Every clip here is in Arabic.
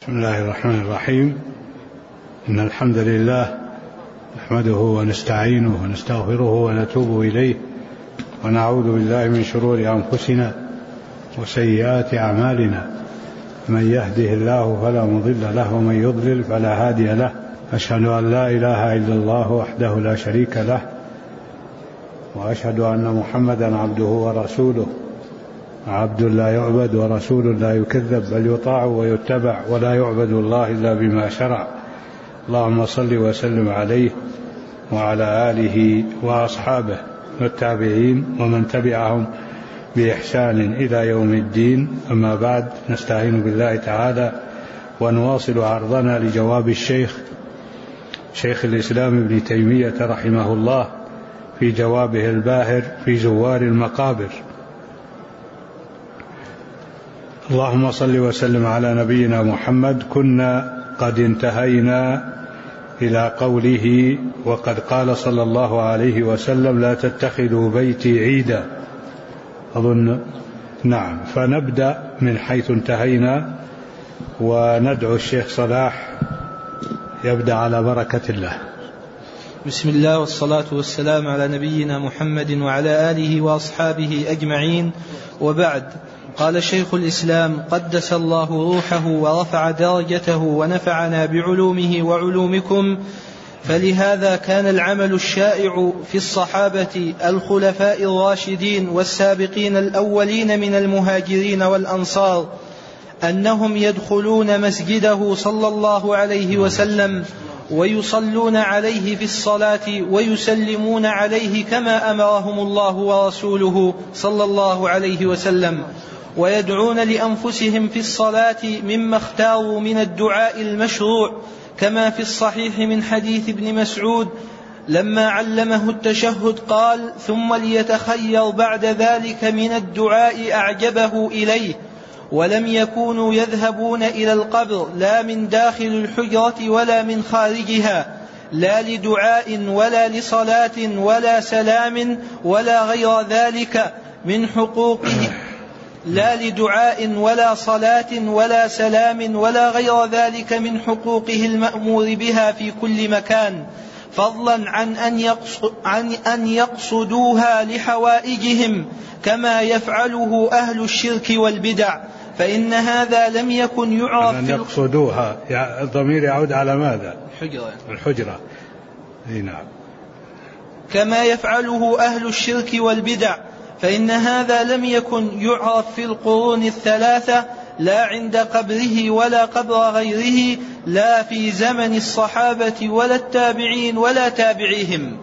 بسم الله الرحمن الرحيم. إن الحمد لله نحمده ونستعينه ونستغفره ونتوب إليه ونعوذ بالله من شرور أنفسنا وسيئات أعمالنا. من يهده الله فلا مضل له ومن يضلل فلا هادي له. أشهد أن لا إله إلا الله وحده لا شريك له وأشهد أن محمدا عبده ورسوله، عبد لا يعبد ورسول لا يكذب، بل يطاع ويتبع، ولا يعبد الله إلا بما شرع. اللهم صل وسلم عليه وعلى آله وأصحابه والتابعين ومن تبعهم بإحسان إلى يوم الدين. أما بعد، نستعين بالله تعالى ونواصل عرضنا لجواب شيخ الإسلام ابن تيمية رحمه الله في جوابه الباهر في زوار المقابر. اللهم صل وسلم على نبينا محمد. كنا قد انتهينا إلى قوله: وقد قال صلى الله عليه وسلم: لا تتخذوا بيتي عيدا. أظن نعم، فنبدأ من حيث انتهينا وندعو الشيخ صلاح يبدأ على بركة الله. بسم الله والصلاة والسلام على نبينا محمد وعلى آله وأصحابه أجمعين، وبعد. قال شيخ الإسلام قدس الله روحه ورفع درجته ونفعنا بعلومه وعلومكم: فلهذا كان العمل الشائع في الصحابة الخلفاء الراشدين والسابقين الأولين من المهاجرين والأنصار أنهم يدخلون مسجده صلى الله عليه وسلم ويصلون عليه في الصلاة ويسلمون عليه كما أمرهم الله ورسوله صلى الله عليه وسلم، ويدعون لأنفسهم في الصلاة مما اختاروا من الدعاء المشروع، كما في الصحيح من حديث ابن مسعود لما علمه التشهد قال: ثم ليتخير بعد ذلك من الدعاء أعجبه إليه. ولم يكونوا يذهبون إلى القبر لا من داخل الحجرة ولا من خارجها، لا لدعاء ولا لصلاة ولا سلام ولا غير ذلك من حقوقه، لا لدعاء ولا صلاة ولا سلام ولا غير ذلك من حقوقه المأمور بها في كل مكان، فضلا عن أن يقصدوها لحوائجهم كما يفعله أهل الشرك والبدع، فإن هذا لم يكن يعرف أن يقصدوها. الضمير يعود على ماذا؟ الحجرة. نعم. كما يفعله أهل الشرك والبدع، فإن هذا لم يكن يعرف في القرون الثلاثة، لا عند قبره ولا قبر غيره، لا في زمن الصحابة ولا التابعين ولا تابعيهم.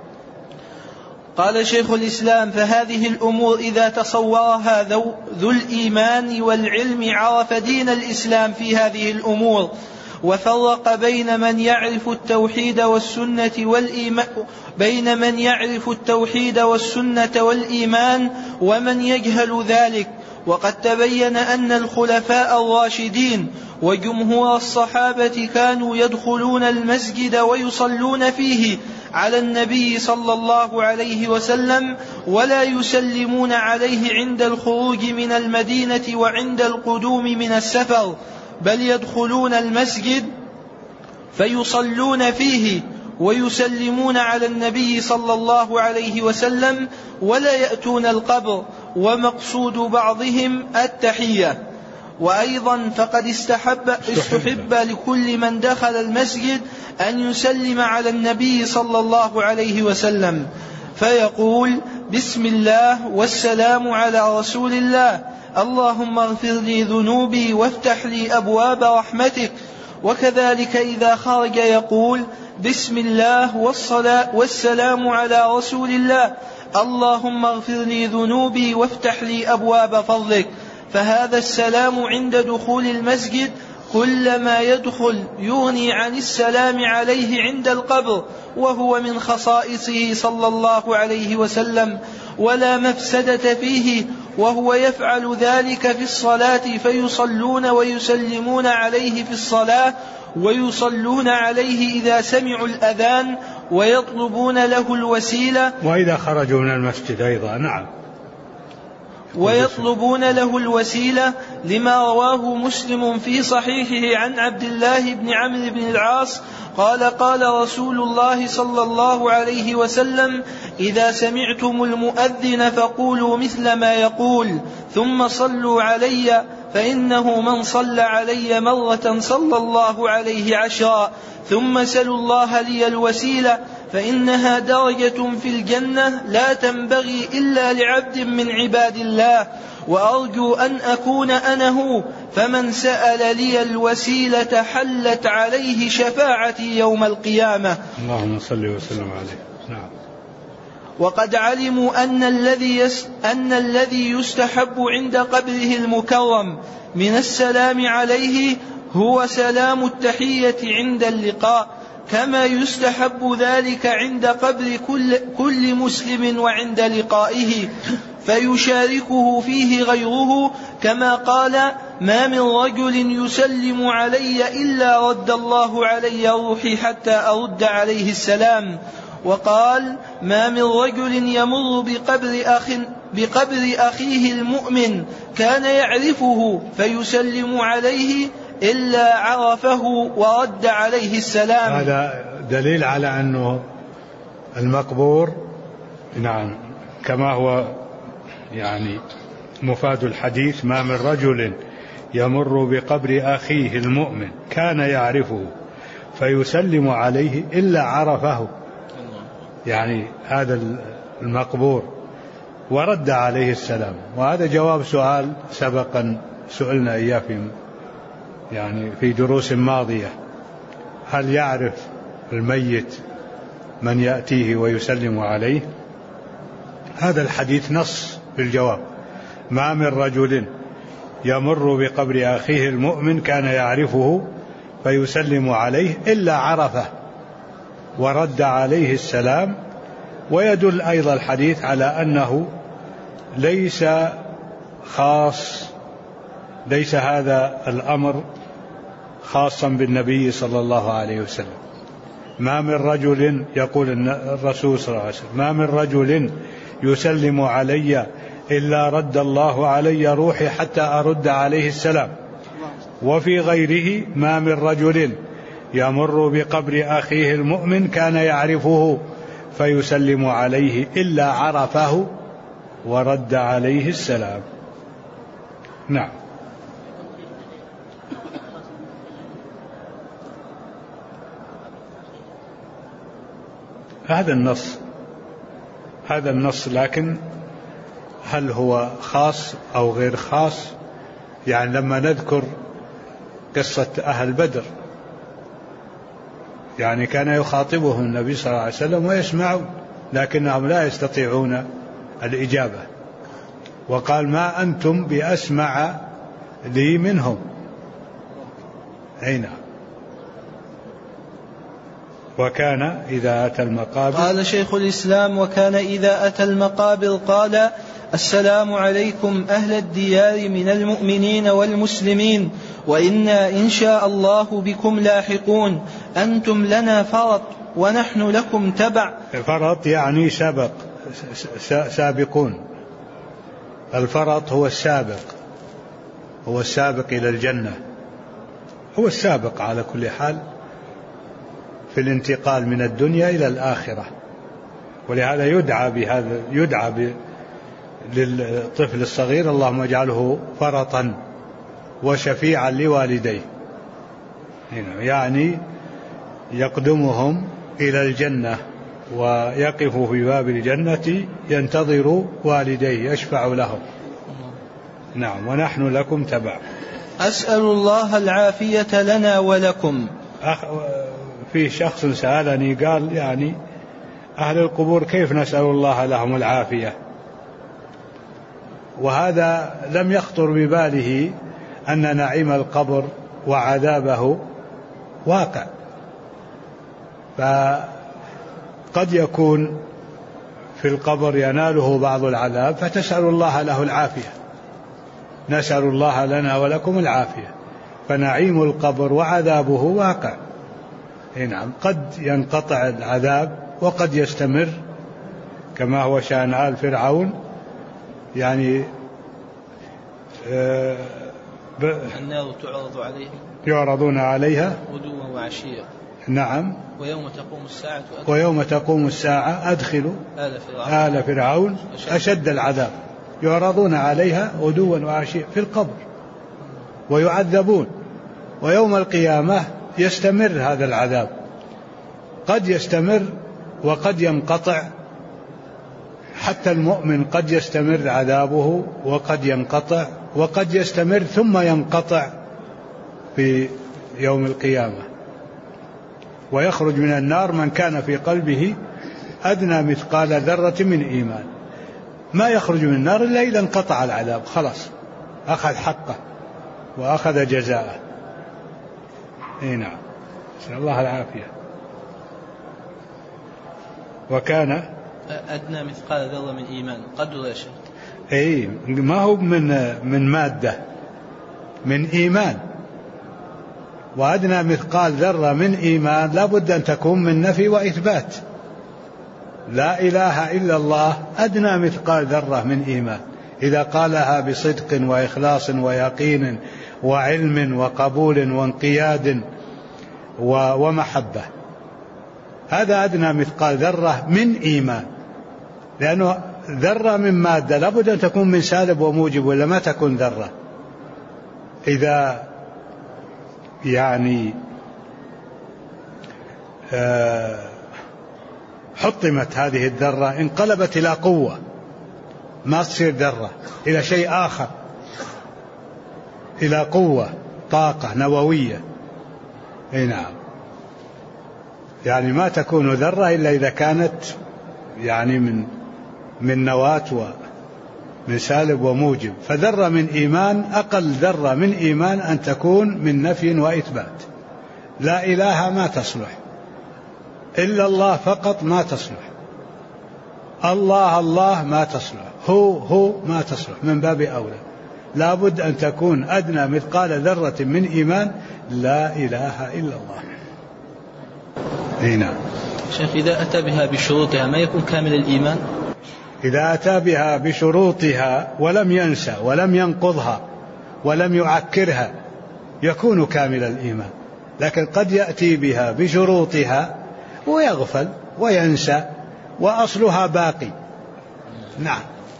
قال شيخ الإسلام: فهذه الأمور إذا تصورها ذو الإيمان والعلم عرف دين الإسلام في هذه الأمور، وفرق بين من يعرف التوحيد والسنة والإيمان ومن يجهل ذلك. وقد تبين أن الخلفاء الراشدين وجمهور الصحابة كانوا يدخلون المسجد ويصلون فيه على النبي صلى الله عليه وسلم، ولا يسلمون عليه عند الخروج من المدينة وعند القدوم من السفر، بل يدخلون المسجد فيصلون فيه ويسلمون على النبي صلى الله عليه وسلم، ولا يأتون القبر، ومقصود بعضهم التحية. وأيضا فقد استحب لكل من دخل المسجد أن يسلم على النبي صلى الله عليه وسلم، فيقول: بسم الله والسلام على رسول الله، اللهم اغفر لي ذنوبي وافتح لي أبواب رحمتك. وكذلك إذا خرج يقول: بسم الله والسلام على رسول الله، اللهم اغفر لي ذنوبي وافتح لي أبواب فضلك. فهذا السلام عند دخول المسجد كلما يدخل يغني عن السلام عليه عند القبر، وهو من خصائصه صلى الله عليه وسلم، ولا مفسدة فيه، وهو يفعل ذلك في الصلاة، فيصلون ويسلمون عليه في الصلاة، ويصلون عليه إذا سمعوا الأذان، ويطلبون له الوسيلة، وإذا خرجوا من المسجد أيضا. نعم. ويطلبون له الوسيلة، لما رواه مسلم في صحيحه عن عبد الله بن عمرو بن العاص قال قال رسول الله صلى الله عليه وسلم: إذا سمعتم المؤذن فقولوا مثل ما يقول، ثم صلوا علي، فإنه من صلى علي مرة صلى الله عليه 10، ثم سلوا الله لي الوسيلة، فإنها درجة في الجنة لا تنبغي إلا لعبد من عباد الله، وأرجو أن أكون أنا هو، فمن سأل لي الوسيلة حلت عليه شفاعتي يوم القيامة. اللهم صل وسلم عليه. نعم. وقد علموا أن الذي يستحب عند قبره المكرم من السلام عليه هو سلام التحية عند اللقاء، كما يستحب ذلك عند قبر كل مسلم وعند لقائه، فيشاركه فيه غيره، كما قال: ما من رجل يسلم علي إلا رد الله علي روحي حتى أرد عليه السلام. وقال: ما من رجل يمر بقبر أخيه المؤمن كان يعرفه فيسلم عليه إلا عرفه ورد عليه السلام. هذا دليل على أنه المقبور، نعم، كما هو يعني مفاد الحديث: ما من رجل يمر بقبر أخيه المؤمن كان يعرفه فيسلم عليه إلا عرفه، يعني هذا المقبور، ورد عليه السلام. وهذا جواب سؤال سبقا سئلنا إياه في دروس ماضية: هل يعرف الميت من يأتيه ويسلم عليه؟ هذا الحديث نص في الجواب: ما من رجل يمر بقبر أخيه المؤمن كان يعرفه فيسلم عليه إلا عرفه ورد عليه السلام. ويدل أيضا الحديث على أنه ليس هذا الأمر خاصا بالنبي صلى الله عليه وسلم. ما من رجل، يقول الرسول صلى الله عليه وسلم: ما من رجل يسلم علي إلا رد الله علي روحي حتى أرد عليه السلام. وفي غيره: ما من رجل يمر بقبر أخيه المؤمن كان يعرفه فيسلم عليه إلا عرفه ورد عليه السلام. نعم. هذا النص، لكن هل هو خاص أو غير خاص؟ يعني لما نذكر قصة أهل بدر، يعني كان يخاطبهم النبي صلى الله عليه وسلم ويسمعون، لكنهم لا يستطيعون الإجابة، وقال: ما أنتم بأسمع لي منهم. أين؟ وكان إذا أتى المقابر، قال شيخ الإسلام: وكان إذا أتى المقابر قال: السلام عليكم أهل الديار من المؤمنين والمسلمين، وإنا إن شاء الله بكم لاحقون، أنتم لنا فرط ونحن لكم تبع. فرط يعني سابقون. الفرط هو السابق إلى الجنة، هو السابق على كل حال في الانتقال من الدنيا إلى الآخرة. ولهذا يدعى للطفل الصغير: اللهم اجعله فرطا وشفيعا لوالديه، يعني يقدمهم إلى الجنة ويقف في باب الجنة ينتظر والديه يشفع لهم. نعم. ونحن لكم تبع. أسأل الله العافية لنا ولكم. في شخص سألني قال: يعني أهل القبور كيف نسأل الله لهم العافية؟ وهذا لم يخطر بباله أن نعيم القبر وعذابه واقع، فقد يكون في القبر يناله بعض العذاب فتسأل الله له العافية. نسأل الله لنا ولكم العافية، فنعيم القبر وعذابه واقع. نعم. قد ينقطع العذاب وقد يستمر، كما هو شأن آل فرعون، يعني النار تعرض عليها يعرضون عليها غدوا وعشيا. نعم. ويوم تقوم الساعة أدخلوا آل فرعون أشد العذاب. يعرضون عليها غدوا وعشيا في القبر ويعذبون، ويوم القيامة يستمر هذا العذاب، قد يستمر وقد ينقطع. حتى المؤمن قد يستمر عذابه وقد ينقطع، وقد يستمر ثم ينقطع في يوم القيامة. ويخرج من النار من كان في قلبه أدنى مثقال ذرة من إيمان. ما يخرج من النار إلا إذا انقطع العذاب، خلاص أخذ حقه وأخذ جزاءه. نعم، نسأل الله العافية. وكان أدنى مثقال ذرة من إيمان، قدر يا شيخ. أي ما هو من مادة، من إيمان. وأدنى مثقال ذرة من إيمان لا بد أن تكون من نفي وإثبات. لا إله إلا الله أدنى مثقال ذرة من إيمان، إذا قالها بصدق وإخلاص ويقين وعلم وقبول وانقياد ومحبة، هذا أدنى مثقال ذرة من إيمان. لأنه ذرة من مادة لابد أن تكون من سالب وموجب، ولا ما تكون ذرة. إذا يعني حطمت هذه الذرة انقلبت إلى قوة، ما تصير ذرة، إلى شيء آخر، إلى قوة، طاقة نووية. أي نعم، يعني ما تكون ذرة إلا إذا كانت يعني من نواة ومن سالب وموجب. فذرة من إيمان أقل ذرة من إيمان أن تكون من نفي وإثبات. لا إله ما تصلح، إلا الله فقط ما تصلح، الله ما تصلح، هو ما تصلح، من باب أولى. لا بد أن تكون أدنى مثقال ذرة من إيمان لا إله إلا الله. هنا شيخ، إذا أتى بها بشروطها ما يكون كامل الإيمان؟ إذا أتى بها بشروطها ولم ينسى ولم ينقضها ولم يعكرها يكون كامل الإيمان. لكن قد يأتي بها بشروطها ويغفل وينسى وأصلها باقي. نعم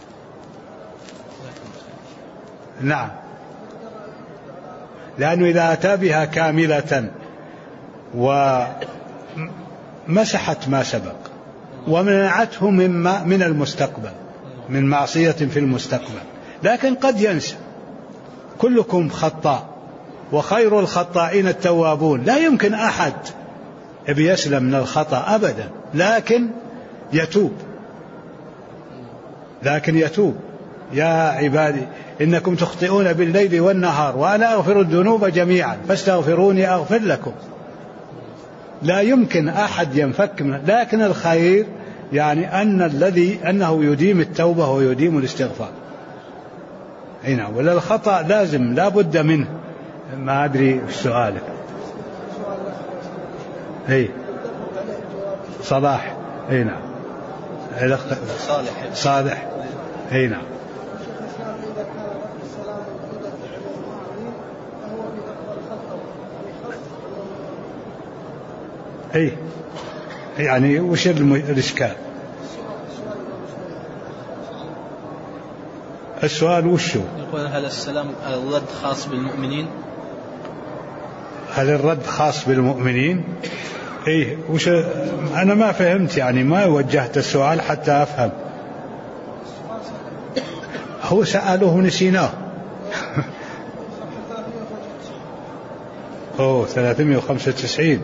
نعم، لأنه إذا أتى بها كاملة ومسحت ما سبق ومنعته من المستقبل، من معصية في المستقبل، لكن قد ينسى. كلكم خطاء وخير الخطائين التوابون. لا يمكن أحد يسلم من الخطأ أبدا، لكن يتوب. يا عبادي إنكم تخطئون بالليل والنهار وأنا أغفر الذنوب جميعا فاستغفروني أغفر لكم. لا يمكن أحد ينفك منه، لكن الخير يعني أنه يديم التوبة ويديم الاستغفار. هنا ولا الخطأ لازم لا بد منه. ما أدري سؤالك. صلاح. نعم. صالح. نعم. يعني وش الإشكال؟ السؤال وشو؟ يقول هل السلام الرد خاص بالمؤمنين؟ هل الرد خاص بالمؤمنين؟ وش أنا ما فهمت، يعني ما وجهت السؤال حتى أفهم. هو سأله نسيناه. 395.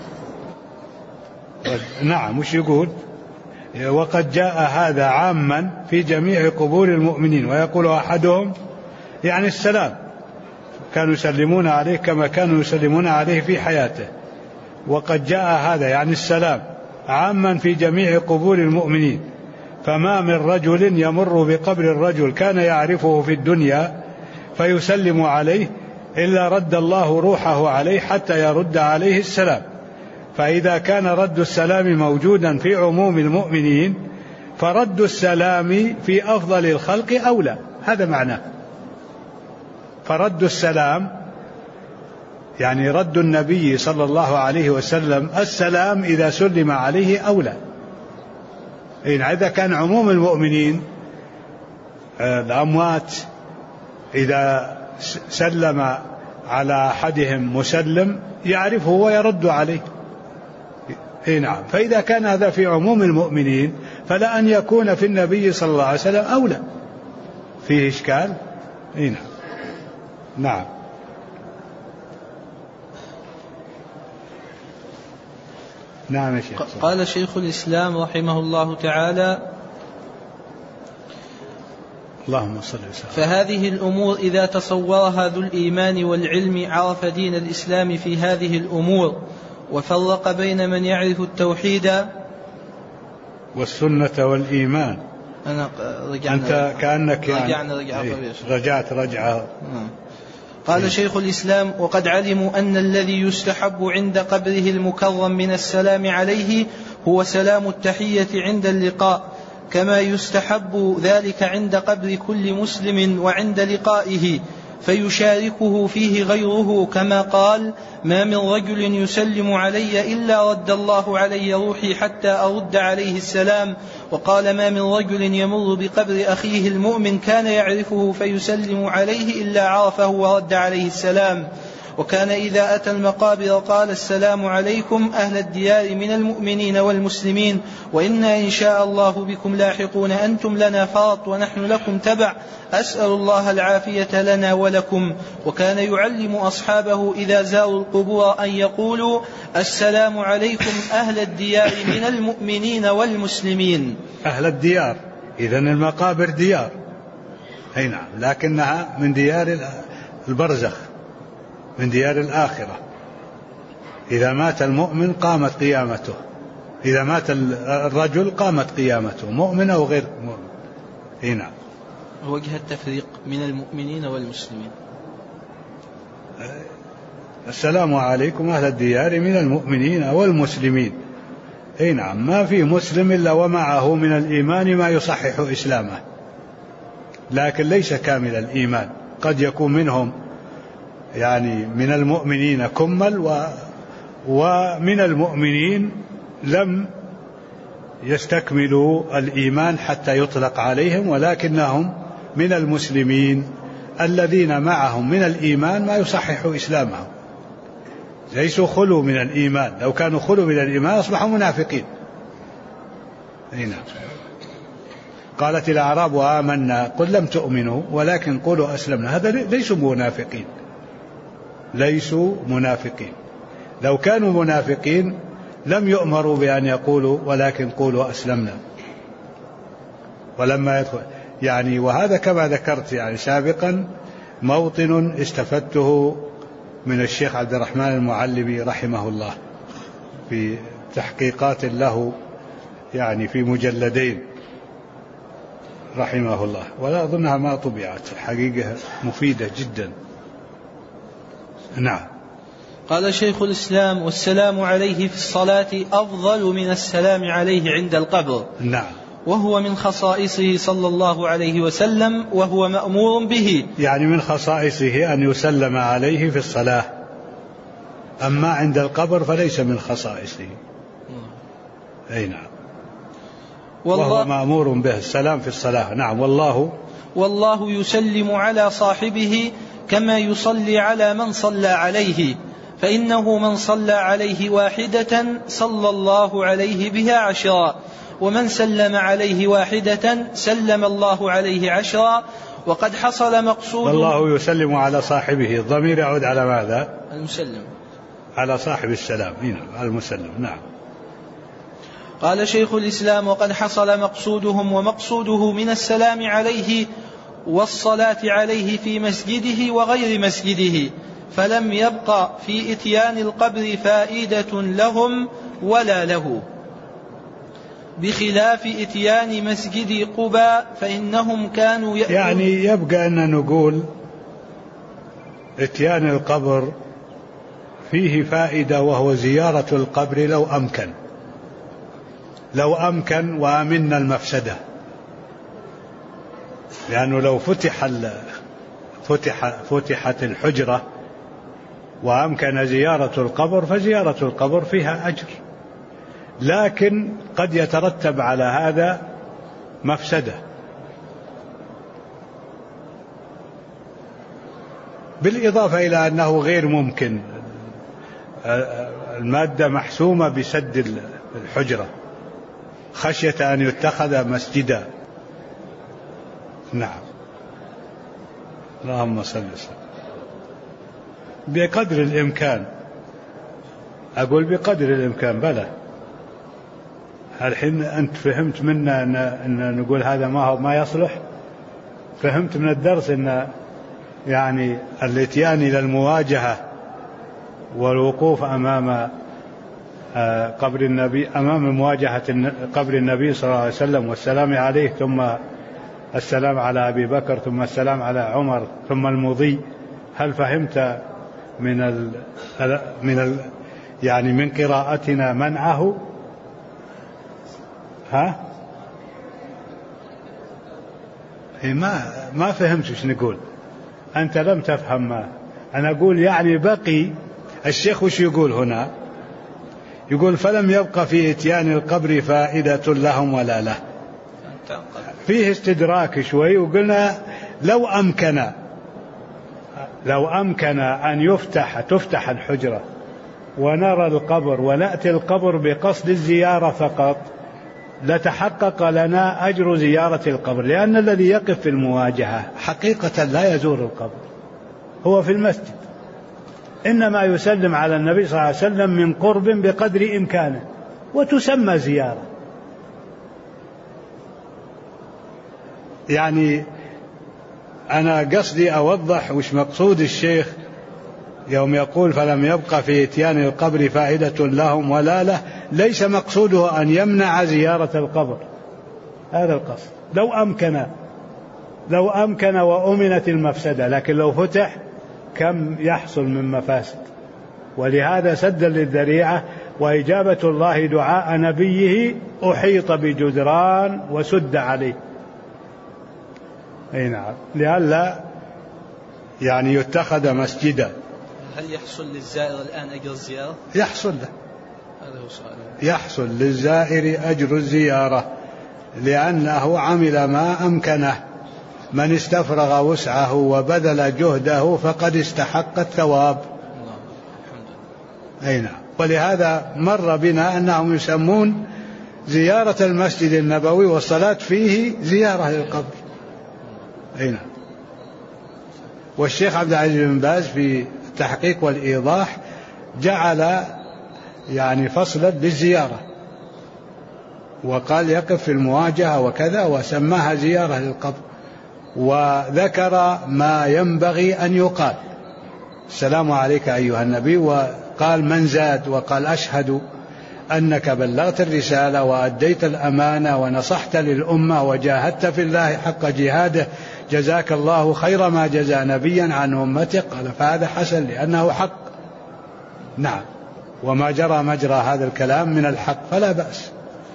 نعم. وش يقول؟ وقد جاء هذا عاما في جميع قبور المؤمنين، ويقول أحدهم يعني السلام، كانوا يسلمون عليه كما كانوا يسلمون عليه في حياته. وقد جاء هذا يعني السلام عاما في جميع قبور المؤمنين، فما من رجل يمر بقبر الرجل كان يعرفه في الدنيا فيسلم عليه إلا رد الله روحه عليه حتى يرد عليه السلام. فإذا كان رد السلام موجودا في عموم المؤمنين فرد السلام في أفضل الخلق أولى. هذا معناه. فرد السلام يعني رد النبي صلى الله عليه وسلم السلام إذا سلم عليه أولى. إذا كان عموم المؤمنين الأموات إذا سلم على أحدهم مسلم يعرفه ويرد عليه. نعم. فإذا كان هذا في عموم المؤمنين فلا أن يكون في النبي صلى الله عليه وسلم أولى. فيه إشكال؟ نعم. نعم. نعم يا شيخ. قال شيخ الإسلام رحمه الله تعالى: اللهم صل وسلم. فهذه الأمور إذا تصورها ذو الإيمان والعلم عرف دين الإسلام في هذه الأمور، وفرق بين من يعرف التوحيد والسنة والإيمان. أنت كأنك رجعت رجعة. قال شيخ الإسلام: وقد علموا أن الذي يستحب عند قبره المكرم من السلام عليه هو سلام التحية عند اللقاء، كما يستحب ذلك عند قبر كل مسلم وعند لقائه، فيشاركه فيه غيره، كما قال: ما من رجل يسلم علي إلا رد الله علي روحي حتى أرد عليه السلام. وقال: ما من رجل يمر بقبر أخيه المؤمن كان يعرفه فيسلم عليه إلا عرفه ورد عليه السلام. وكان إذا أتى المقابر قال: السلام عليكم أهل الديار من المؤمنين والمسلمين، وإنا إن شاء الله بكم لاحقون، أنتم لنا فرط ونحن لكم تبع، أسأل الله العافية لنا ولكم. وكان يعلم أصحابه إذا زاروا القبور أن يقولوا: السلام عليكم أهل الديار من المؤمنين والمسلمين. أهل الديار، إذن المقابر ديار، أي نعم، لكنها من ديار البرزخ، من ديار الآخرة. إذا مات المؤمن قامت قيامته، إذا مات الرجل قامت قيامته، مؤمن أو غير مؤمن. هنا وجه التفريق من المؤمنين والمسلمين. السلام عليكم أهل الديار من المؤمنين والمسلمين. أي نعم، ما في مسلم إلا ومعه من الإيمان ما يصحح إسلامه، لكن ليس كامل الإيمان، قد يكون منهم يعني من المؤمنين كمل ومن المؤمنين لم يستكملوا الإيمان حتى يطلق عليهم، ولكنهم من المسلمين الذين معهم من الإيمان ما يصحح إسلامهم، ليسوا خلوا من الإيمان. لو كانوا خلوا من الإيمان أصبحوا منافقين. هنا قالت الأعراب آمنا قل لم تؤمنوا ولكن قولوا أسلمنا. هذا ليسوا منافقين، ليسوا منافقين. لو كانوا منافقين لم يؤمروا بأن يقولوا ولكن قولوا أسلمنا. ولما يدخل يعني، وهذا كما ذكرت يعني سابقا موطن استفدته من الشيخ عبد الرحمن المعلمي رحمه الله في تحقيقات له يعني في مجلدين رحمه الله، ولا أظنها ما طبعت، حقيقة مفيدة جدا. نعم. قال شيخ الإسلام: والسلام عليه في الصلاة أفضل من السلام عليه عند القبر. نعم. وهو من خصائصه صلى الله عليه وسلم، وهو مأمور به. يعني من خصائصه أن يسلم عليه في الصلاة، أما عند القبر فليس من خصائصه. أي نعم. وهو مأمور به السلام في الصلاة. نعم. والله يسلم على صاحبه كما يصلي على من صلى عليه، فإنه من صلى عليه واحدة صلى الله عليه بها 10، ومن سلم عليه واحدة سلم الله عليه 10. وقد حصل مقصود. والله يسلم على صاحبه، الضمير يعود على ماذا؟ المسلم، على صاحب السلام. نعم، المسلم. نعم. قال شيخ الإسلام: وقد حصل مقصودهم ومقصوده من السلام عليه والصلاة عليه في مسجده وغير مسجده، فلم يبق في إتيان القبر فائدة لهم ولا له، بخلاف إتيان مسجد قباء فإنهم كانوا يعني يبقى أن نقول إتيان القبر فيه فائدة، وهو زيارة القبر لو أمكن وأمن المفسدة، لأنه لو فتح فتحت الحجرة وأمكن زيارة القبر فزيارة القبر فيها أجر، لكن قد يترتب على هذا مفسدة، بالإضافة إلى أنه غير ممكن، المادة محسومة بسد الحجرة خشية أن يتخذ مسجدا. نعم. اللهم صل وسلم. بقدر الإمكان، أقول بقدر الإمكان. بلى الحين أنت فهمت منا أن نقول هذا ما يصلح. فهمت من الدرس أن يعني الاتيان إلى المواجهة والوقوف أمام قبر النبي، أمام مواجهة قبر النبي صلى الله عليه وسلم والسلام عليه، ثم السلام على أبي بكر، ثم السلام على عمر، ثم المضي. هل فهمت يعني من قراءتنا منعه؟ ها؟ ما فهمت ايش نقول. أنت لم تفهم. ما أنا أقول يعني بقي الشيخ وش يقول هنا؟ يقول فلم يبق في إتيان القبر فائدة لهم ولا له. فيه استدراك شوي، وقلنا لو أمكن أن تفتح الحجرة ونرى القبر ونأتي القبر بقصد الزيارة فقط لتحقق لنا أجر زيارة القبر، لأن الذي يقف في المواجهة حقيقة لا يزور القبر، هو في المسجد، إنما يسلم على النبي صلى الله عليه وسلم من قرب بقدر إمكانه، وتسمى زيارة. يعني أنا قصدي أوضح وش مقصود الشيخ يوم يقول فلم يبقى في إتيان القبر فائدة لهم ولا له. ليس مقصوده أن يمنع زيارة القبر، هذا القصد. لو أمكن وأمنت المفسدة، لكن لو فتح كم يحصل من مفاسد. ولهذا سدا للذريعة، وإجابة الله دعاء نبيه أحيط بجدران وسد عليه. أي نعم، لئلا يعني يتخذ مسجدا. هل يحصل للزائر الآن أجر الزيارة؟ يحصل له، هذا هو سؤال. يحصل للزائر أجر الزيارة لأنه عمل ما أمكنه. من استفرغ وسعه وبذل جهده فقد استحق الثواب. أي نعم. ولهذا مر بنا أنهم يسمون زيارة المسجد النبوي والصلاة فيه زيارة للقبر. أي نعم. والشيخ عبد العزيز بن باز في التحقيق والإيضاح جعل يعني فصلا للزيارة، وقال يقف في المواجهة وكذا، وسماها زيارة للقبر، وذكر ما ينبغي أن يقال: السلام عليك أيها النبي، وقال من زاد، وقال أشهد أنك بلغت الرسالة وأديت الأمانة ونصحت للأمة وجاهدت في الله حق جهاده، جزاك الله خير ما جزى نبيا عن أمته. قال فهذا حسن لأنه حق. نعم. وما جرى مجرى هذا الكلام من الحق فلا بأس.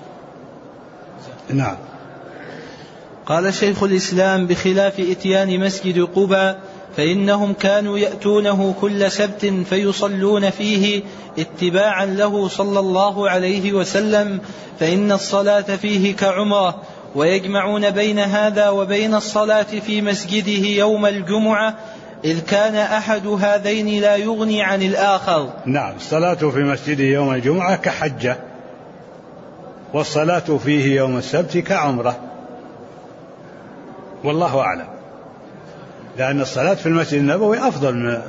نعم. قال شيخ الإسلام: بخلاف إتيان مسجد قباء فإنهم كانوا يأتونه كل سبت فيصلون فيه اتباعا له صلى الله عليه وسلم، فإن الصلاة فيه كعمرة، ويجمعون بين هذا وبين الصلاة في مسجده يوم الجمعة، إذ كان أحد هذين لا يغني عن الآخر. نعم. الصلاة في مسجده يوم الجمعة كحجة، والصلاة فيه يوم السبت كعمرة، والله أعلم. لأن الصلاة في المسجد النبوي أفضل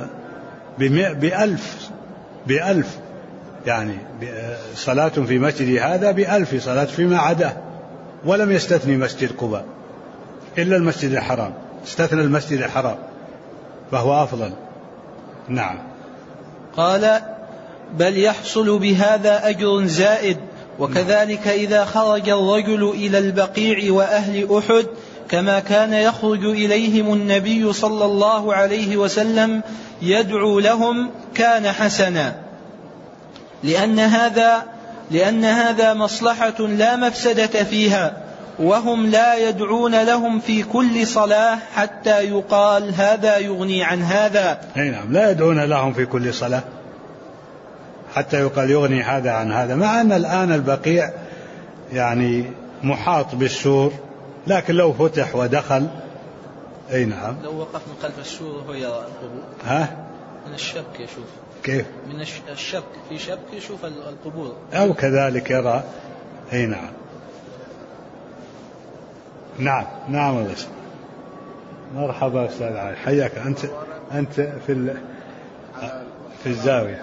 بألف، يعني صلاة في مسجد هذا ب1000 صلاة فيما عداه، ولم يستثني مسجد قباء إلا المسجد الحرام، استثنى المسجد الحرام فهو أفضل. نعم. قال: بل يحصل بهذا أجر زائد، وكذلك إذا خرج الرجل إلى البقيع وأهل أحد كما كان يخرج إليهم النبي صلى الله عليه وسلم يدعو لهم كان حسنا، لأن هذا مصلحة لا مفسدة فيها، وهم لا يدعون لهم في كل صلاة حتى يقال هذا يغني عن هذا. نعم، لا يدعون لهم في كل صلاة حتى يقال يغني هذا عن هذا، مع أن الآن البقيع يعني محاط بالسور، لكن لو فتح ودخل نعم. لو وقف من خلف السور هو يرى القبور. من الشبك يشوف. كيف؟ من الشبك، في شبك يشوف القبور. أو كذلك يرى. نعم. نعم نعم الله يسلمك. مرحبا أستاذ علي، حياك. أنت في الزاوية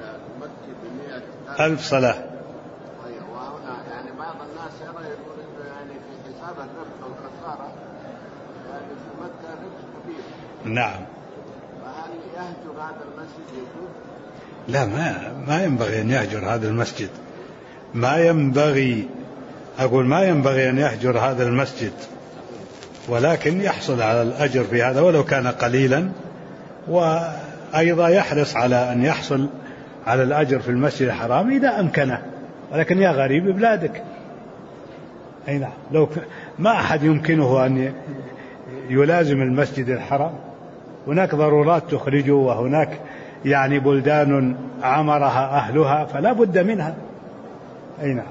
1000 صلاة. يعني بعض الناس يرى يقول إنه يعني في حساب الربح والخسارة يعني في مكة ربح كبير. نعم. فهل يهجر هذا المسجد يجوز؟ لا، ما ينبغي أن يهجر هذا المسجد. ما ينبغي أن يهجر هذا المسجد، ولكن يحصل على الأجر في هذا ولو كان قليلا، وأيضا يحرص على أن يحصل على الأجر في المسجد الحرام إذا أمكنه. ولكن يا غريب بلادك، نعم، لو ما أحد يمكنه أن يلازم المسجد الحرام، هناك ضرورات تخرجه، وهناك يعني بلدان عمرها أهلها فلا بد منها. نعم.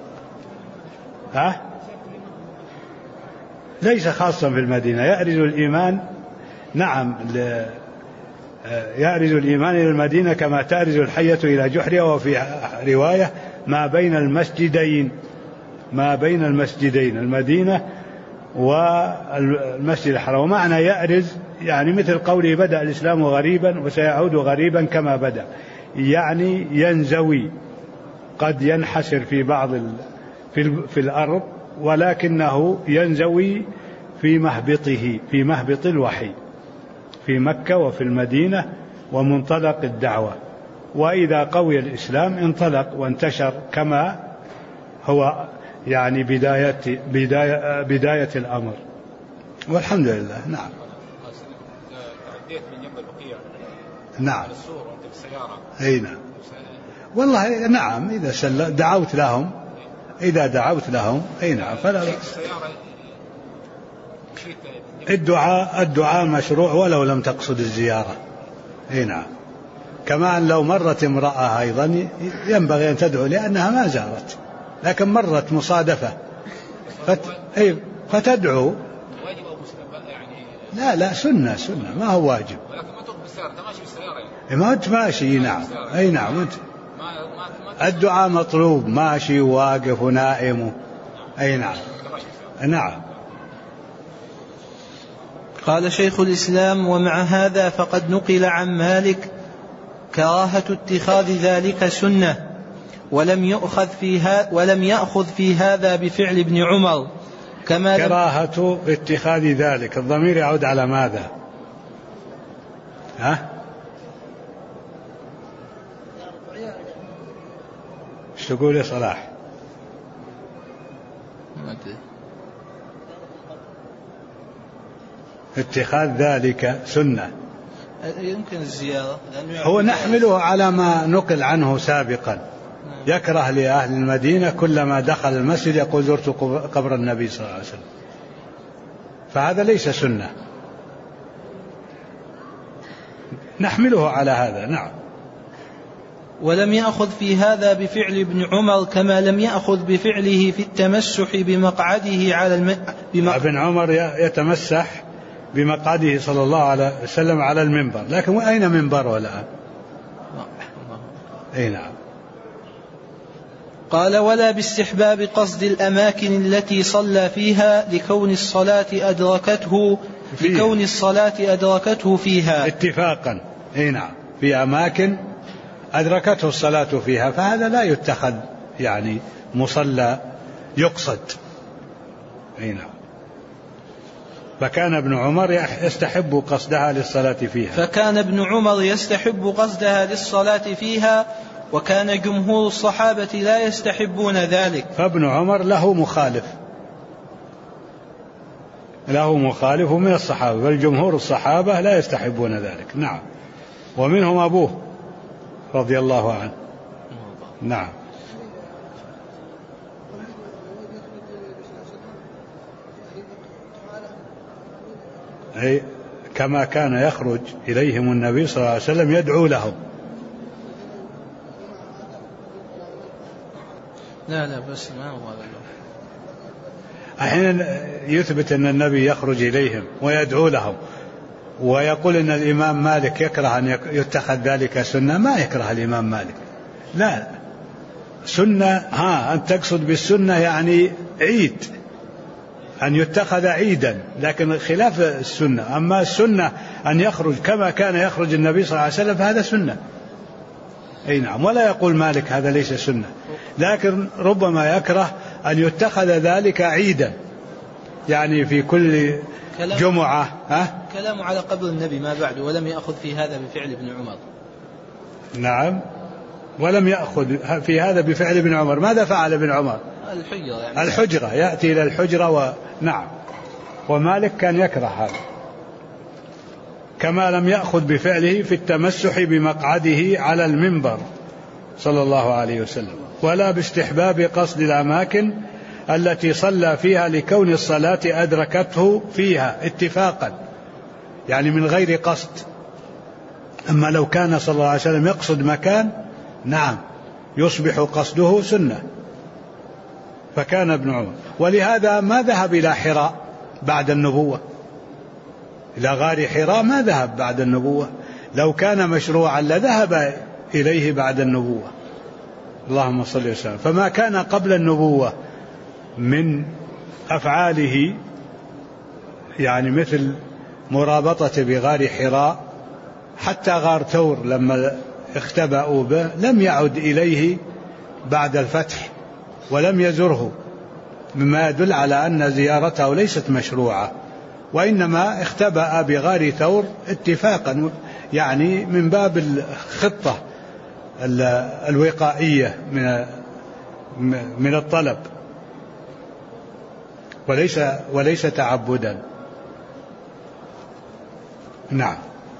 ليس خاصا في المدينة، يأرز الإيمان. نعم، يأرز الإيمان إلى المدينة كما تأرز الحية إلى جحرها، وفي رواية ما بين المسجدين المدينة والمسجد الحرام. ومعنى يأرز يعني مثل قوله بدأ الإسلام غريبا وسيعود غريبا كما بدأ، يعني ينزوي، قد ينحسر في بعض في الأرض، ولكنه ينزوي في مهبطه، في مهبط الوحي في مكة وفي المدينة ومنطلق الدعوة. وإذا قوي الإسلام انطلق وانتشر كما هو يعني بداية الأمر، والحمد لله. نعم. تعديت من جنب البقيع. نعم. السور وانت بالسيارة. نعم. والله نعم، إذا دعوت لهم نعم فلا بأس. الدعاء مشروع ولو لم تقصد الزيارة. نعم. كما أن لو مرت امرأة أيضا ينبغي أن تدعو لأنها ما زارت، لكن مرت مصادفة فتدعو. واجب أو مستحب يعني؟ لا، سنة ما هو واجب. ولكن ما تروح بالسيارة، أنت ماشي بالسيارة يعني. ما أنت ماشي. نعم. نعم. أنت الدعاء مطلوب، ماشي واقف ونائم. نعم. نعم. قال شيخ الإسلام: ومع هذا فقد نقل عن مالك كراهة اتخاذ ذلك سنة، ولم يأخذ في هذا بفعل ابن عمر. كما كراهة اتخاذ ذلك، الضمير يعود على ماذا؟ ايش تقول يا صلاح؟ اتخاذ ذلك سنة، يمكن الزيارة، هو نحمله على ما نقل عنه سابقا. يكره لأهل المدينة كلما دخل المسجد يقول زرت قبر النبي صلى الله عليه وسلم، فهذا ليس سنة، نحمله على هذا. نعم. ولم يأخذ في هذا بفعل ابن عمر، كما لم يأخذ بفعله في التمسح بمقعده على ابن عمر يتمسح بمقعده صلى الله عليه وسلم على المنبر، لكن أين منبره الآن؟ نعم. قال: ولا باستحباب قصد الأماكن التي صلى فيها لكون الصلاة أدركته فيها اتفاقا. نعم. في أماكن أدركته الصلاة فيها، فهذا لا يتخذ يعني مصلى يقصد. نعم. فكان ابن عمر يستحب قصدها للصلاة فيها، وكان جمهور الصحابة لا يستحبون ذلك. فابن عمر له مخالف من الصحابة، بل جمهور الصحابة لا يستحبون ذلك. نعم. ومنهم أبوه رضي الله عنه. نعم. أي كما كان يخرج إليهم النبي صلى الله عليه وسلم يدعو لهم. لا بس ما هو أحيانا يثبت أن النبي يخرج إليهم ويدعو لهم، ويقول أن الإمام مالك يكره أن يتخذ ذلك سنة. ما يكره الإمام مالك، لا، سنة أن تقصد بالسنة يعني عيد، أن يتخذ عيدا، لكن خلاف السنة. أما السنة أن يخرج كما كان يخرج النبي صلى الله عليه وسلم فهذا سنة. أي نعم. ولا يقول مالك هذا ليس سنة، لكن ربما يكره أن يتخذ ذلك عيدا، يعني في كل جمعة. كلام على قبر النبي ما بعد، ولم يأخذ في هذا بفعل ابن عمر. نعم، ولم يأخذ في هذا بفعل ابن عمر. ماذا فعل ابن عمر؟ الحجرة، يعني الحجرة، يأتي إلى الحجرة نعم. ومالك كان يكره هذا، كما لم يأخذ بفعله في التمسح بمقعده على المنبر صلى الله عليه وسلم، ولا باستحباب قصد الأماكن التي صلى فيها لكون الصلاة أدركته فيها اتفاقا، يعني من غير قصد. أما لو كان صلى الله عليه وسلم يقصد مكان، نعم، يصبح قصده سنة. فكان ابن عمر، ولهذا ما ذهب إلى حراء بعد النبوة، إلى غار حراء ما ذهب بعد النبوة. لو كان مشروعا لذهب إليه بعد النبوة. اللهم صل وسلم. فما كان قبل النبوة من أفعاله، يعني مثل مرابطة بغار حراء، حتى غار ثور لما اختبأوا به لم يعد إليه بعد الفتح ولم يزره، مما يدل على أن زيارته ليست مشروعة، وإنما اختبأ بغار ثور اتفاقا، يعني من باب الخطة الوقائية من الطلب، وليس تعبدا. نعم.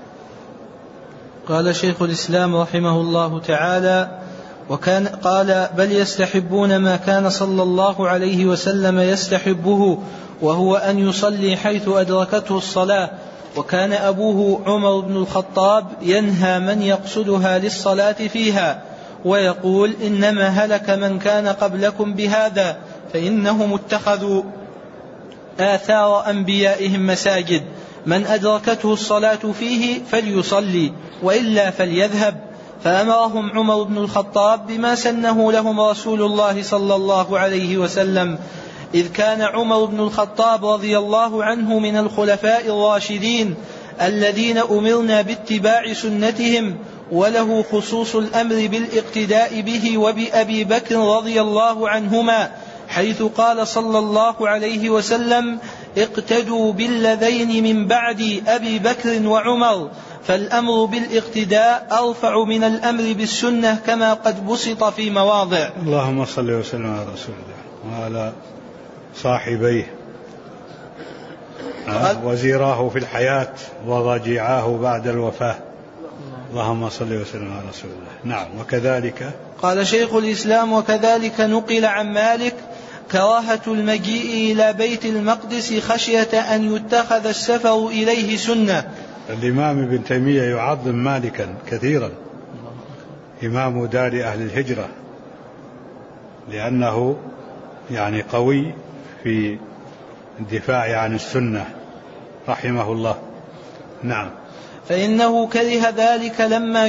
قال شيخ الإسلام رحمه الله تعالى: وكان قال: بل يستحبون ما كان صلى الله عليه وسلم يستحبه، وهو أن يصلي حيث أدركته الصلاة. وكان أبوه عمر بن الخطاب ينهى من يقصدها للصلاة فيها، ويقول: إنما هلك من كان قبلكم بهذا، فإنهم اتخذوا آثار أنبيائهم مساجد، من أدركته الصلاة فيه فليصلي، وإلا فليذهب. فأمرهم عمر بن الخطاب بما سنه لهم رسول الله صلى الله عليه وسلم، إذ كان عمر بن الخطاب رضي الله عنه من الخلفاء الراشدين الذين أمرنا باتباع سنتهم، وله خصوص الأمر بالاقتداء به وبأبي بكر رضي الله عنهما، حيث قال صلى الله عليه وسلم: اقتدوا بالذين من بعد أبي بكر وعمر. فالأمر بالاقتداء أرفع من الأمر بالسنة، كما قد بسط في مواضع. اللهم صل وسلم على رسول الله وعلى صاحبيه وزيراه في الحياة وضجيعاه بعد الوفاة. اللهم صل وسلم على رسول الله. نعم. وكذلك قال شيخ الإسلام: وكذلك نقل عن مالك كراهة المجيء إلى بيت المقدس خشية أن يتخذ السفر إليه سنة. الإمام ابن تيمية يعظم مالكا كثيرا، إمام دار أهل الهجرة، لأنه يعني قوي في الدفاع عن السنة رحمه الله. نعم. فإنه كره ذلك لما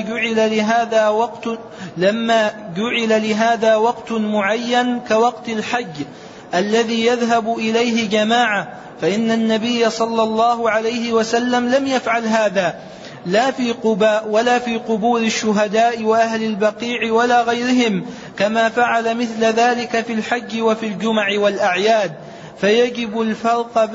جعل لهذا وقت معين كوقت الحج الذي يذهب إليه جماعة، فإن النبي صلى الله عليه وسلم لم يفعل هذا لا في قباء ولا في قبور الشهداء وأهل البقيع ولا غيرهم، كما فعل مثل ذلك في الحج وفي الجمع والأعياد. فيجب الفرق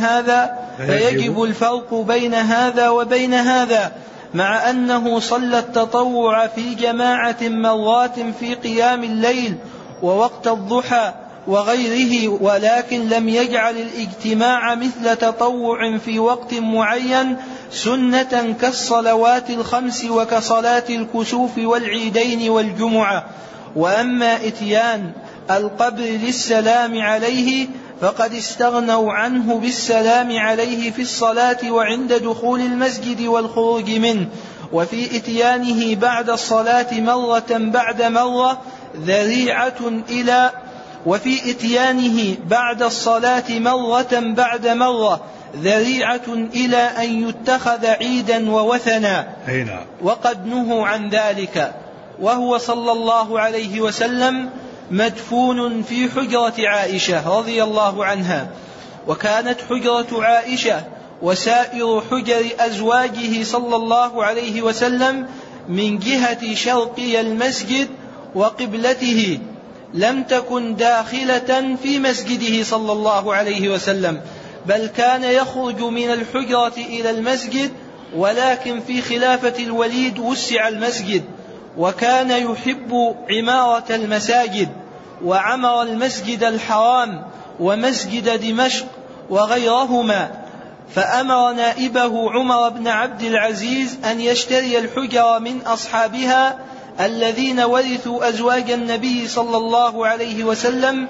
بين هذا وبين هذا، مع أنه صلى التطوع في جماعة مرات في قيام الليل ووقت الضحى وغيره، ولكن لم يجعل الاجتماع مثل تطوع في وقت معين سنة كالصلوات الخمس وكصلاة الكسوف والعيدين والجمعة. وأما إتيان القبر للسلام عليه فقد استغنوا عنه بالسلام عليه في الصلاة وعند دخول المسجد والخروج منه، وفي إتيانه بعد الصلاة مرة بعد مرة ذريعة إلى وفي إتيانه بعد الصلاة مرة بعد مرة ذريعة إلى أن يتخذ عيدا ووثنا، وقد نهوا عن ذلك. وهو صلى الله عليه وسلم مدفون في حجرة عائشة رضي الله عنها، وكانت حجرة عائشة وسائر حجر أزواجه صلى الله عليه وسلم من جهة شرقي المسجد وقبلته، لم تكن داخلة في مسجده صلى الله عليه وسلم، بل كان يخرج من الحجرة إلى المسجد، ولكن في خلافة الوليد وسع المسجد، وكان يحب عمارة المساجد، وعمر المسجد الحرام ومسجد دمشق وغيرهما، فأمر نائبه عمر بن عبد العزيز أن يشتري الحجر من أصحابها الذين ورثوا أزواج النبي صلى الله عليه وسلم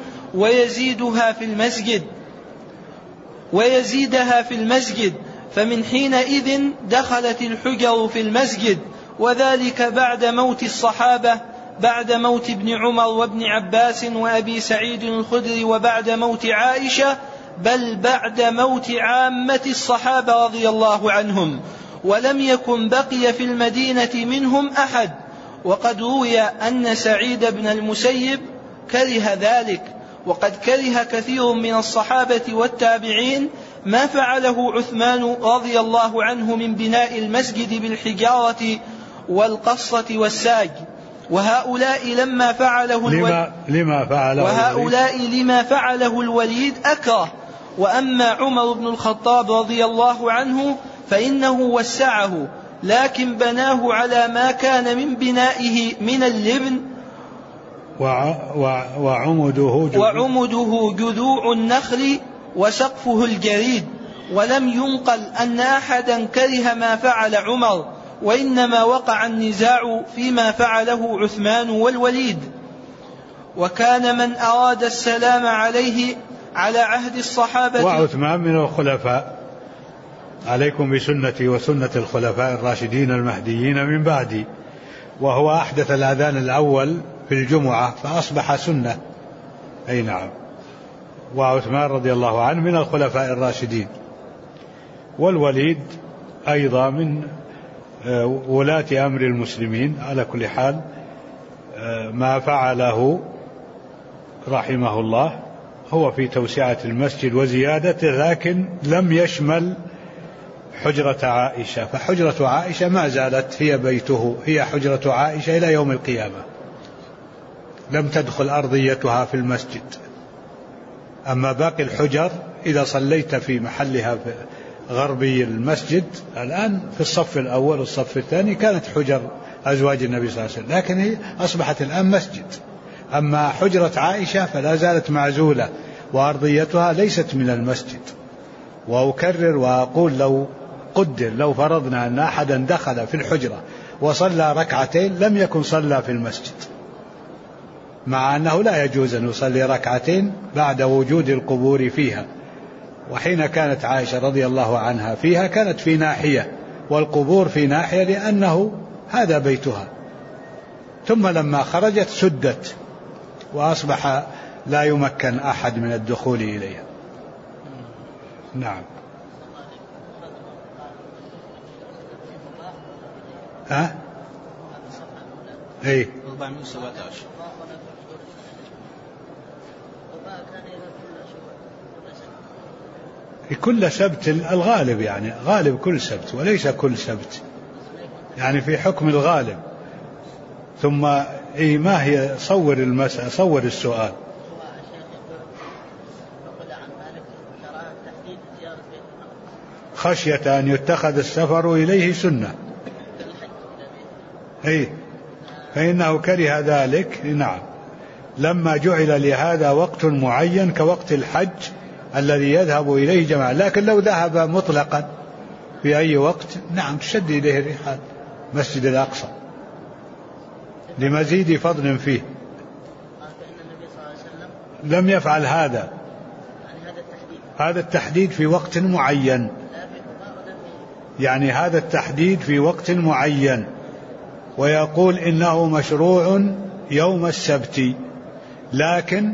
ويزيدها في المسجد، فمن حينئذ دخلت الحجر في المسجد، وذلك بعد موت الصحابة، بعد موت ابن عمر وابن عباس وأبي سعيد الخدري، وبعد موت عائشة، بل بعد موت عامة الصحابة رضي الله عنهم، ولم يكن بقي في المدينة منهم أحد. وقد روي أن سعيد بن المسيب كره ذلك، وقد كره كثير من الصحابة والتابعين ما فعله عثمان رضي الله عنه من بناء المسجد بالحجارة والقصة والساج، وهؤلاء لما فعله الوليد أكره. وأما عمر بن الخطاب رضي الله عنه فإنه وسعه، لكن بناه على ما كان من بنائه من اللبن، وعمده جذوع النخل وسقفه الجريد. ولم ينقل أن أحدا كره ما فعل عمر، وإنما وقع النزاع فيما فعله عثمان والوليد. وكان من أراد السلام عليه على عهد الصحابة، وعثمان من الخلفاء، عليكم بسنتي وسنة الخلفاء الراشدين المهديين من بعدي، وهو أحدث الأذان الأول في الجمعة فأصبح سنة. أي نعم. وعثمان رضي الله عنه من الخلفاء الراشدين، والوليد أيضا من ولاة أمر المسلمين. على كل حال ما فعله رحمه الله هو في توسعة المسجد وزيادته، لكن لم يشمل حجرة عائشة، فحجرة عائشة ما زالت هي بيته، هي حجرة عائشة إلى يوم القيامة، لم تدخل أرضيتها في المسجد. أما باقي الحجر إذا صليت في محلها في غربي المسجد الآن في الصف الأول والصف الثاني كانت حجر أزواج النبي صلى الله عليه وسلم، لكن هي أصبحت الآن مسجد. أما حجرة عائشة فلا زالت معزولة وأرضيتها ليست من المسجد. وأكرر وأقول لو فرضنا أن أحدا دخل في الحجرة وصلى ركعتين لم يكن صلى في المسجد، مع أنه لا يجوز أن يصلي ركعتين بعد وجود القبور فيها. وحين كانت عائشة رضي الله عنها فيها كانت في ناحية والقبور في ناحية، لأنه هذا بيتها. ثم لما خرجت سدت وأصبح لا يمكن أحد من الدخول إليها. نعم. ايه 417. كل سبت الغالب، يعني غالب كل سبت وليس كل سبت، يعني في حكم الغالب. ثم ما هي صور المسألة، صور السؤال. خشية أن يتخذ السفر إليه سنة، فإنه كره ذلك. نعم. لما جعل لهذا وقت معين كوقت الحج الذي يذهب إليه جماعة، لكن لو ذهب مطلقا في أي وقت نعم تشد إليه الرحال مسجد الأقصى لمزيد فضل فيه. لم يفعل هذا، هذا التحديد في وقت معين، يعني هذا التحديد في وقت معين، ويقول إنه مشروع يوم السبت، لكن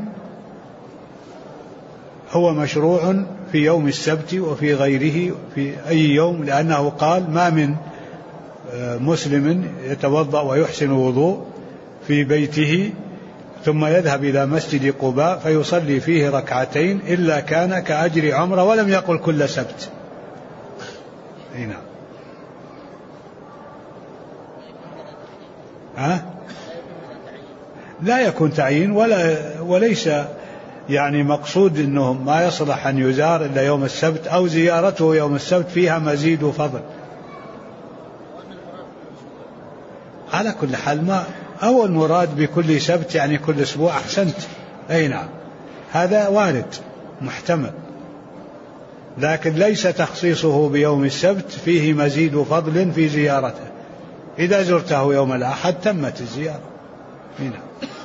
هو مشروع في يوم السبت وفي غيره في أي يوم، لأنه قال ما من مسلم يتوضأ ويحسن وضوء في بيته ثم يذهب إلى مسجد قباء فيصلي فيه ركعتين إلا كان كأجر عمره، ولم يقل كل سبت. نعم. لا يكون تعيين وليس يعني مقصود أنه ما يصلح أن يزار إلا يوم السبت، أو زيارته يوم السبت فيها مزيد وفضل. على كل حال ما أول مراد بكل سبت يعني كل أسبوع. أحسنت. أي نعم، هذا وارد محتمل، لكن ليس تخصيصه بيوم السبت فيه مزيد فضل في زيارته. إذا زرته يوم الأحد تمت الزيارة. هنا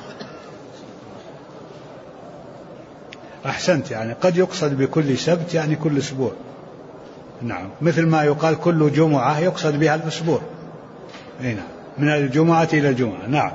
أحسنت، يعني قد يقصد بكل سبت يعني كل أسبوع. نعم، مثل ما يقال كل جمعة يقصد بها الأسبوع. هنا من الجمعة إلى الجمعة. نعم.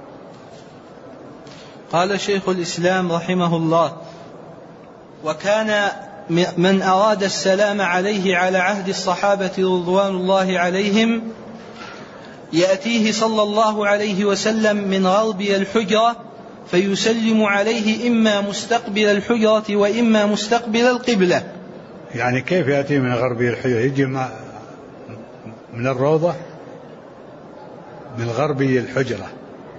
قال شيخ الإسلام رحمه الله: وكان من أراد السلام عليه على عهد الصحابة رضوان الله عليهم يأتيه صلى الله عليه وسلم من غربي الحجرة فيسلم عليه إما مستقبل الحجرة وإما مستقبل القبلة. يعني كيف يأتي من غربي الحجرة؟ يجي من الروضة، من غربي الحجرة،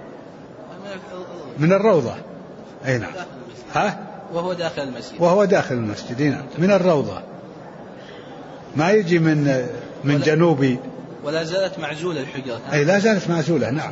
من الروضة. أي نعم. وهو داخل المسجد. وهو داخل المسجد. نعم، من الروضة، ما يجي من جنوبي. ولا زالت معزولة الحجرة. أي لا زالت معزولة. نعم.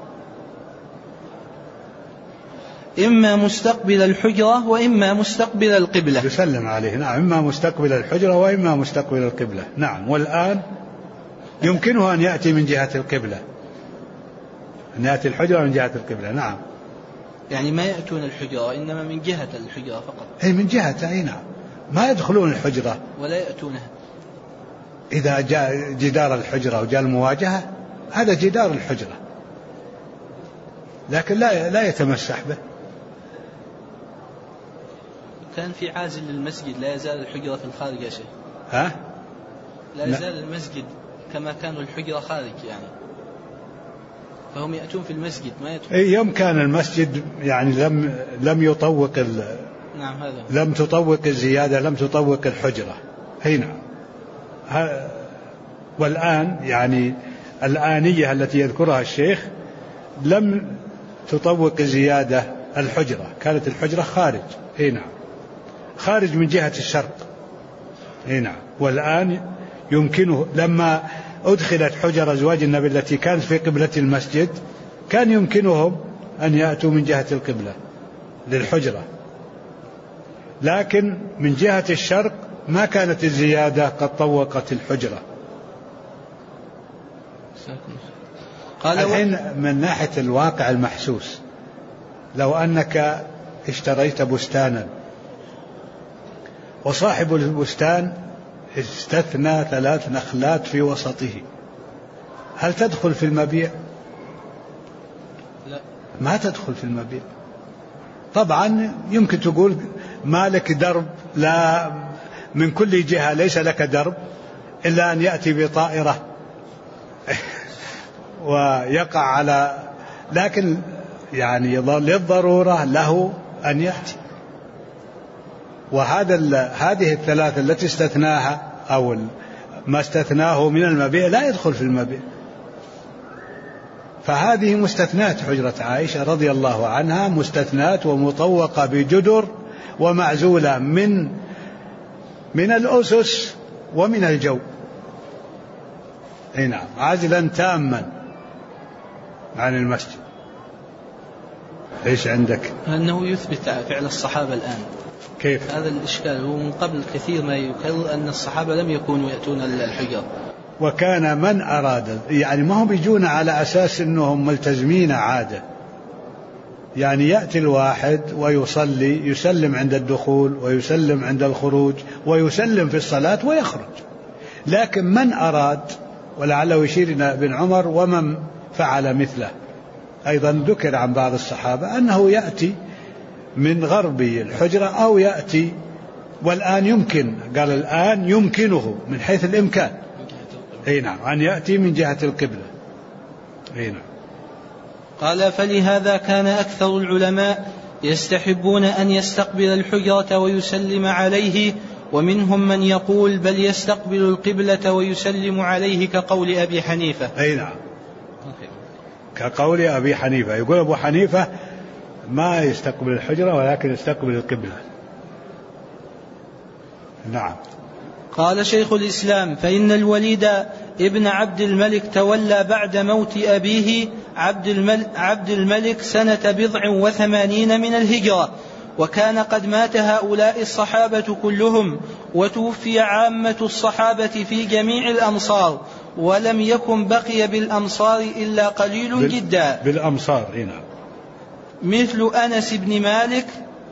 إما مستقبل الحجرة وإما مستقبل القبلة. يسلم عليه. نعم، إما مستقبل الحجرة وإما مستقبل القبلة. نعم. والآن يمكنه أن يأتي من جهة القبلة، أن يأتي الحجرة من جهة القبلة. نعم. يعني ما يأتون الحجرة إنما من جهة الحجرة فقط. أي من جهة. أي نعم، ما يدخلون الحجرة ولا يأتونها. إذا جاء جدار الحجرة وجاء المواجهة هذا جدار الحجرة، لكن لا يتمسح به. كان في عازل للمسجد لا يزال الحجرة في الخارج يا شيخ. لا يزال المسجد كما كانوا الحجرة خارج، يعني فهم يأتون في المسجد ما يدخلون. يوم كان المسجد يعني لم يطوق نعم هذا لم تطوق الزيادة، لم تطوق الحجرة. هنا والآن يعني الآنية التي يذكرها الشيخ لم تطوق زيادة الحجرة، كانت الحجرة خارج. هنا خارج من جهة الشرق. هنا والآن يمكنه لما أدخلت حجر أزواج النبي التي كانت في قبلة المسجد كان يمكنهم أن يأتوا من جهة القبلة للحجرة، لكن من جهة الشرق ما كانت الزيادة قد طوقت الحجرة. الحين من ناحية الواقع المحسوس، لو أنك اشتريت بستانا وصاحب البستان استثنى 3 نخلات في وسطه، هل تدخل في المبيع؟ لا، ما تدخل في المبيع. طبعا يمكن تقول مالك درب، لا، من كل جهة ليس لك درب إلا أن يأتي بطائرة ويقع على، لكن يعني للضرورة له أن يأتي. هذه ال3 التي استثناها أو ما استثناه من المبيع لا يدخل في المبيع، فهذه مستثنات حجرة عائشة رضي الله عنها، مستثنات ومطوقة بجدر ومعزولة من الأسس ومن الجو. نعم، عازلا تاما عن المسجد. ايش عندك؟ أنه يثبت فعل الصحابة الآن. كيف؟ هذا الإشكال هو من قبل كثير ما يكرر أن الصحابة لم يكونوا يأتون الحجر. وكان من أراد، يعني ما هم يجون على أساس أنهم ملتزمين عادة، يعني يأتي الواحد ويصلي، يسلم عند الدخول ويسلم عند الخروج ويسلم في الصلاة ويخرج. لكن من أراد، ولعله يشير إلى ابن عمر ومن فعل مثله، أيضا ذكر عن بعض الصحابة أنه يأتي من غرب الحجرة أو يأتي، والآن يمكن، قال الآن يمكنه من حيث الإمكان، أي نعم، أن يأتي من جهة القبلة، أي نعم. قال: فلهذا كان أكثر العلماء يستحبون أن يستقبل الحجرة ويسلم عليه، ومنهم من يقول بل يستقبل القبلة ويسلم عليه كقول أبي حنيفة. أي نعم، كقول أبي حنيفة. يقول أبو حنيفة ما يستقبل الحجرة ولكن يستقبل القبلة. نعم. قال شيخ الإسلام: فإن الوليد ابن عبد الملك تولى بعد موت أبيه عبد الملك سنة 87 من الهجرة، وكان قد مات هؤلاء الصحابة كلهم، وتوفي عامة الصحابة في جميع الأمصار، ولم يكن بقي بالأمصار إلا قليل جدا. بالأمصار هنا مثل أنس بن مالك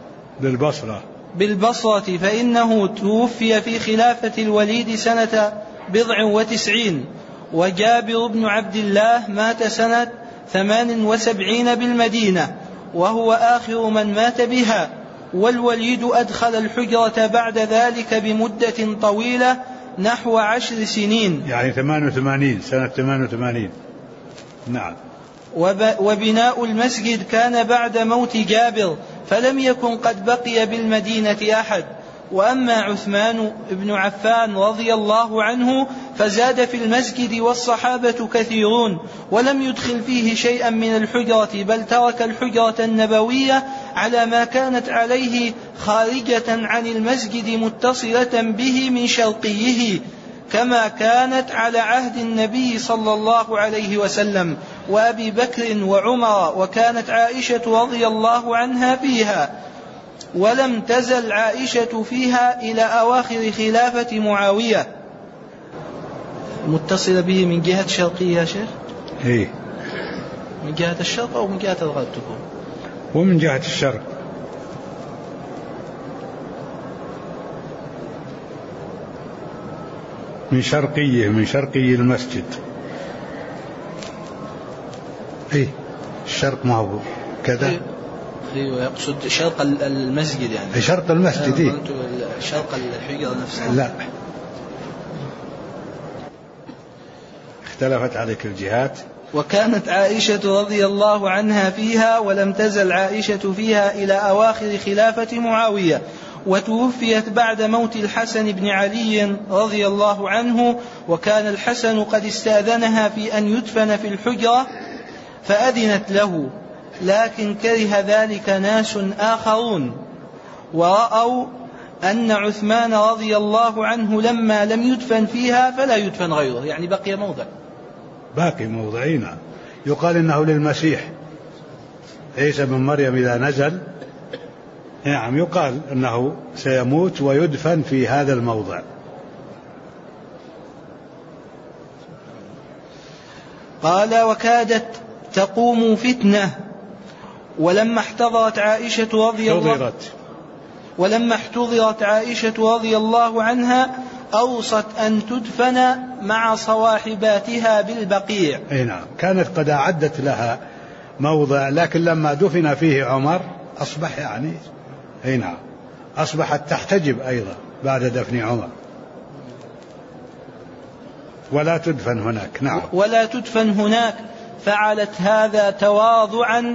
بالبصرة، فإنه توفي في خلافة الوليد سنة 79. وجابر بن عبد الله مات سنة 78 بالمدينة، وهو آخر من مات بها. والوليد أدخل الحجرة بعد ذلك بمدة طويلة نحو 10 سنين، يعني 88 سنة 88. نعم. وبناء المسجد كان بعد موت جابر، فلم يكن قد بقي بالمدينة أحد. وأما عثمان بن عفان رضي الله عنه فزاد في المسجد، والصحابة كثيرون، ولم يدخل فيه شيئا من الحجرة، بل ترك الحجرة النبوية على ما كانت عليه خارجة عن المسجد متصلة به من شرقيه، كما كانت على عهد النبي صلى الله عليه وسلم وأبي بكر وعمر، وكانت عائشة رضي الله عنها فيها، ولم تزل عائشة فيها إلى أواخر خلافة معاوية. متصلة به من جهة شرقية يا شيخ؟ إيه، من جهة الشرق أو من جهة الغرب تكون؟ ومن جهة الشرق. من شرقي المسجد. إيه، الشرق ما هو كذا. أيوة، يقصد شرق المسجد يعني. شرق المسجد. إيه؟ شرق الحجرة نفسها. لا، اختلفت عليك الجهات. وكانت عائشة رضي الله عنها فيها، ولم تزل عائشة فيها إلى أواخر خلافة معاوية، وتوفيت بعد موت الحسن بن علي رضي الله عنه، وكان الحسن قد استأذنها في أن يدفن في الحجرة فأذنت له، لكن كره ذلك ناس آخرون، ورأوا أن عثمان رضي الله عنه لما لم يدفن فيها فلا يدفن غيره، يعني باقي موضعين. يقال إنه للمسيح عيسى بن مريم إذا نزل، نعم، يقال أنه سيموت ويدفن في هذا الموضع. قال: وكادت تقوم فتنة، ولما احتضرت عائشة رضي الله عنها أوصت أن تدفن مع صواحباتها بالبقيع. أي نعم، كانت قد أعدت لها موضع، لكن لما دفن فيه عمر أصبح يعني، أي نعم، أصبحت تحتجب أيضا بعد دفن عمر، ولا تدفن هناك. نعم، ولا تدفن هناك، فعلت هذا تواضعا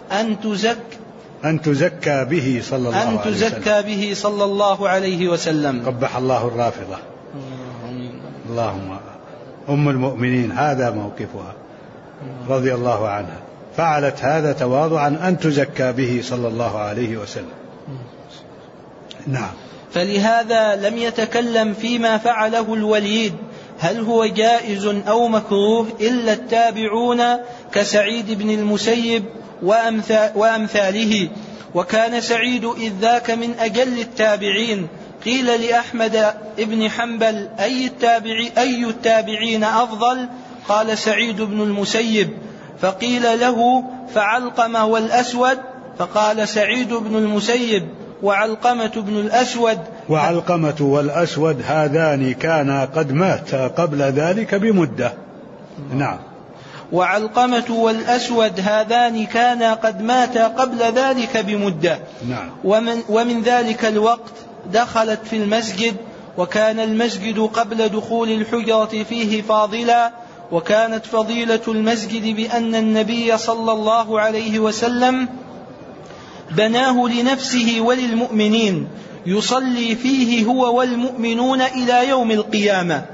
أن تزكى به صلى الله عليه وسلم. قبح الله الرافضة. اللهم أم المؤمنين هذا موقفها رضي الله عنها، فعلت هذا تواضعا أن تزكى به صلى الله عليه وسلم. نعم. فلهذا لم يتكلم فيما فعله الوليد هل هو جائز أو مكروه إلا التابعون كسعيد بن المسيب وأمثاله، وكان سعيد إذ ذاك من أجل التابعين. قيل لأحمد بن حنبل أي التابعين أفضل؟ قال: سعيد بن المسيب. فقيل له: فعلقمة والأسود؟ فقال سعيد بن المسيب وعلقمة بن الأسود. وعلقمة والأسود هذان كانا قد مات قبل ذلك بمدة. نعم. وعلقمة والأسود هذان كانا قد ماتا قبل ذلك بمدة. نعم. ومن ذلك الوقت دخلت في المسجد، وكان المسجد قبل دخول الحجرة فيه فاضلا، وكانت فضيلة المسجد بأن النبي صلى الله عليه وسلم بناه لنفسه وللمؤمنين يصلي فيه هو والمؤمنون إلى يوم القيامة،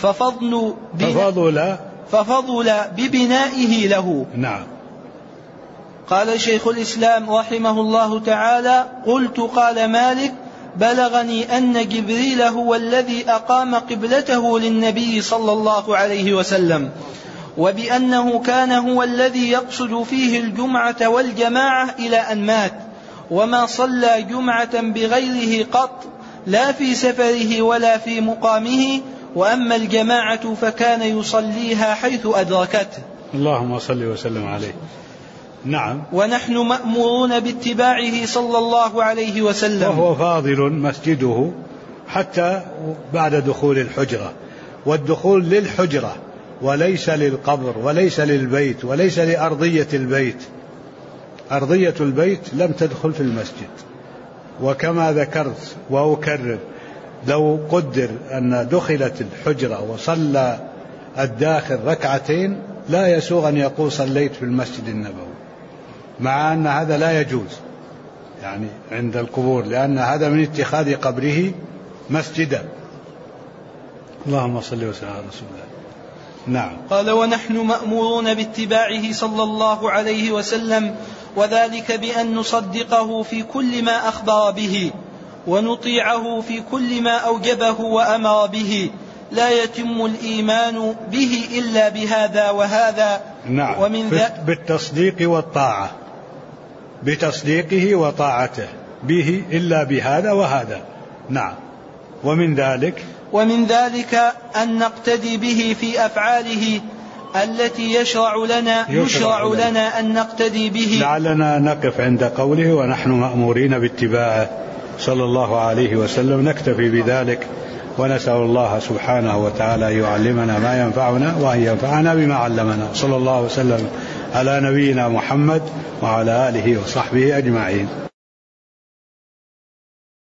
ففضل ببنائه له. نعم. قال شيخ الإسلام رحمه الله تعالى: قلت قال مالك: بلغني أن جبريل هو الذي أقام قبلته للنبي صلى الله عليه وسلم، وبأنه كان هو الذي يقصد فيه الجمعة والجماعة إلى أن مات، وما صلى جمعة بغيره قط، لا في سفره ولا في مقامه، وأما الجماعة فكان يصليها حيث أدركته. اللهم صل وسلم عليه. نعم. ونحن مأمورون باتباعه صلى الله عليه وسلم، وهو فاضل مسجده حتى بعد دخول الحجرة، والدخول للحجرة وليس للقبر وليس للبيت وليس لأرضية البيت. أرضية البيت لم تدخل في المسجد. وكما ذكرت وأكرر، لو قدر أن دخلت الحجرة وصلى الداخل ركعتين لا يسوغ أن يقول صليت في المسجد النبوي، مع أن هذا لا يجوز يعني عند القبور، لأن هذا من اتخاذ قبره مسجدا. اللهم صل وسلم على رسول الله. نعم. قال: ونحن مأمورون باتباعه صلى الله عليه وسلم، وذلك بأن نصدقه في كل ما أخبر به، ونطيعه في كل ما أوجبه وأمر به، لا يتم الإيمان به إلا بهذا وهذا. نعم. بالتصديق والطاعة، بتصديقه وطاعته به إلا بهذا وهذا. نعم. ومن ذلك أن نقتدي به في أفعاله التي يشرع لنا أن نقتدي به. لعلنا نقف عند قوله ونحن مأمورين باتباعه صلى الله عليه وسلم، نكتفي بذلك، ونسأل الله سبحانه وتعالى يعلمنا ما ينفعنا وأن ينفعنا بما علمنا. صلى الله وسلم على نبينا محمد وعلى آله وصحبه أجمعين.